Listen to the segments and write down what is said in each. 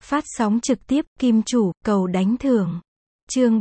Phát sóng trực tiếp, kim chủ, cầu đánh thưởng. Chương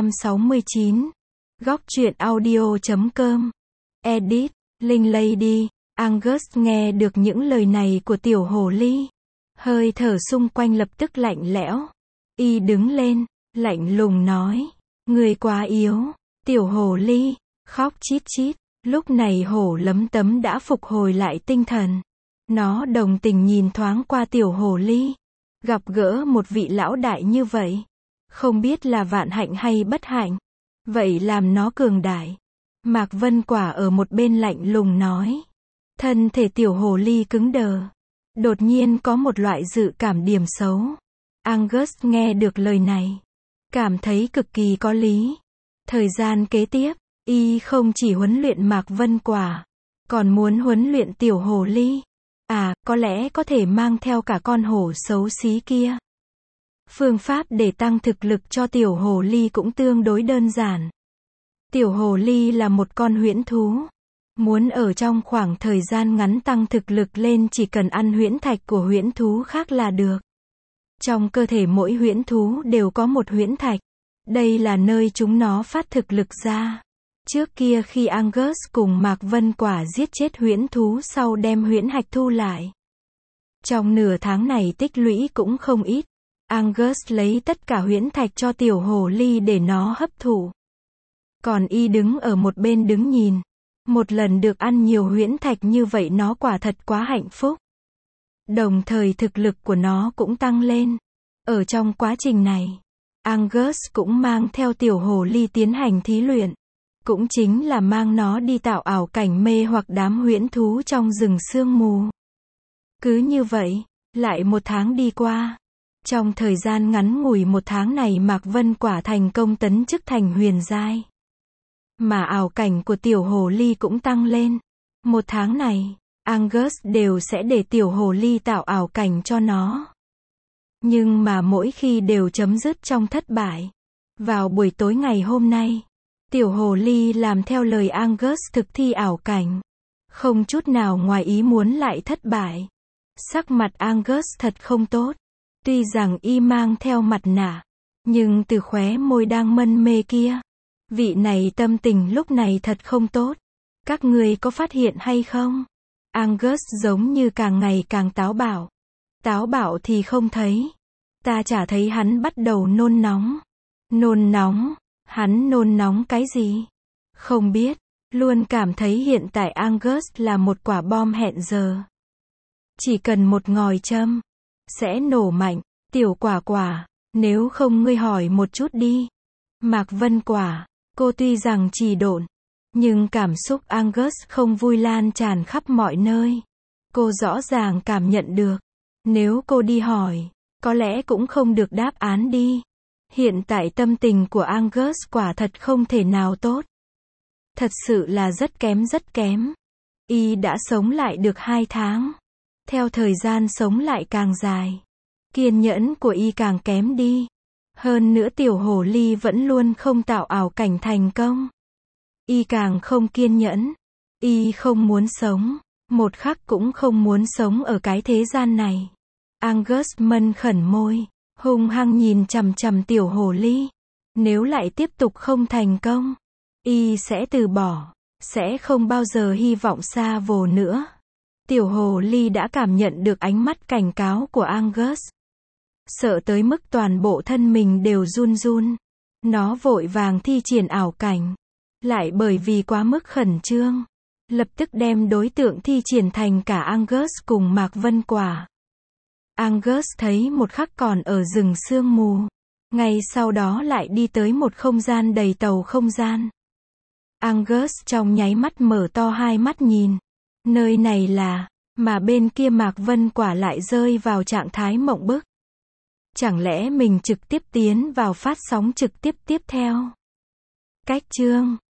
769. Góc truyện audio.com. Edit, Linh Lady. Angus nghe được những lời này của tiểu hồ ly. Hơi thở xung quanh lập tức lạnh lẽo. Y đứng lên, lạnh lùng nói. Người quá yếu. Tiểu hồ ly, khóc chít chít. Lúc này hổ lấm tấm đã phục hồi lại tinh thần. Nó đồng tình nhìn thoáng qua tiểu hồ ly. Gặp gỡ một vị lão đại như vậy, không biết là vạn hạnh hay bất hạnh. Vậy làm nó cường đại. Mạc Vân Quả ở một bên lạnh lùng nói. Thân thể tiểu hồ ly cứng đờ. Đột nhiên có một loại dự cảm điểm xấu. Angus nghe được lời này, cảm thấy cực kỳ có lý. Thời gian kế tiếp, y không chỉ huấn luyện Mạc Vân Quả, còn muốn huấn luyện tiểu hồ ly. Có lẽ có thể mang theo cả con hổ xấu xí kia. Phương pháp để tăng thực lực cho tiểu hồ ly cũng tương đối đơn giản. Tiểu hồ ly là một con huyễn thú. Muốn ở trong khoảng thời gian ngắn tăng thực lực lên chỉ cần ăn huyễn thạch của huyễn thú khác là được. Trong cơ thể mỗi huyễn thú đều có một huyễn thạch. Đây là nơi chúng nó phát thực lực ra. Trước kia khi Angus cùng Mạc Vân Quả giết chết huyễn thú sau đem huyễn hạch thu lại. Trong nửa tháng này tích lũy cũng không ít. Angus lấy tất cả huyễn thạch cho tiểu hồ ly để nó hấp thụ. Còn y đứng ở một bên đứng nhìn. Một lần được ăn nhiều huyễn thạch như vậy nó quả thật quá hạnh phúc. Đồng thời thực lực của nó cũng tăng lên. Ở trong quá trình này, Angus cũng mang theo tiểu hồ ly tiến hành thí luyện. Cũng chính là mang nó đi tạo ảo cảnh mê hoặc đám huyễn thú trong rừng sương mù. Cứ như vậy, lại một tháng đi qua. Trong thời gian ngắn ngủi một tháng này Mạc Vân Quả thành công tấn chức thành huyền giai. Mà ảo cảnh của tiểu hồ ly cũng tăng lên. Một tháng này, Angus đều sẽ để tiểu hồ ly tạo ảo cảnh cho nó. Nhưng mà mỗi khi đều chấm dứt trong thất bại. Vào buổi tối ngày hôm nay, tiểu hồ ly làm theo lời Angus thực thi ảo cảnh. Không chút nào ngoài ý muốn lại thất bại. Sắc mặt Angus thật không tốt. Tuy rằng y mang theo mặt nạ, nhưng từ khóe môi đang mân mê kia, vị này tâm tình lúc này thật không tốt. Các ngươi có phát hiện hay không? Angus giống như càng ngày càng táo bạo. Táo bạo thì không thấy. Ta chả thấy hắn bắt đầu nôn nóng. Nôn nóng? Hắn nôn nóng cái gì? Không biết. Luôn cảm thấy hiện tại Angus là một quả bom hẹn giờ. Chỉ cần một ngòi châm, sẽ nổ mạnh. Tiểu Quả Quả, nếu không ngươi hỏi một chút đi. Mạc Vân Quả, cô tuy rằng trì độn, nhưng cảm xúc Angus không vui lan tràn khắp mọi nơi. Cô rõ ràng cảm nhận được. Nếu cô đi hỏi, có lẽ cũng không được đáp án đi. Hiện tại tâm tình của Angus quả thật không thể nào tốt. Thật sự là rất kém rất kém. Y đã sống lại được 2 tháng. Theo thời gian sống lại càng dài, kiên nhẫn của y càng kém đi. Hơn nữa tiểu hồ ly vẫn luôn không tạo ảo cảnh thành công. Y càng không kiên nhẫn. Y không muốn sống. Một khắc cũng không muốn sống ở cái thế gian này. Angus mân khẩn môi, hung hăng nhìn chằm chằm tiểu hồ ly. Nếu lại tiếp tục không thành công, y sẽ từ bỏ. Sẽ không bao giờ hy vọng xa vời nữa. Tiểu hồ ly đã cảm nhận được ánh mắt cảnh cáo của Angus. Sợ tới mức toàn bộ thân mình đều run run. Nó vội vàng thi triển ảo cảnh. Lại bởi vì quá mức khẩn trương, lập tức đem đối tượng thi triển thành cả Angus cùng Mạc Vân Quả. Angus thấy một khắc còn ở rừng sương mù. Ngay sau đó lại đi tới một không gian đầy tàu không gian. Angus trong nháy mắt mở to hai mắt nhìn. Nơi này là, mà bên kia Mạc Vân Quả lại rơi vào trạng thái mộng bức. Chẳng lẽ mình trực tiếp tiến vào phát sóng trực tiếp tiếp theo? Cách chương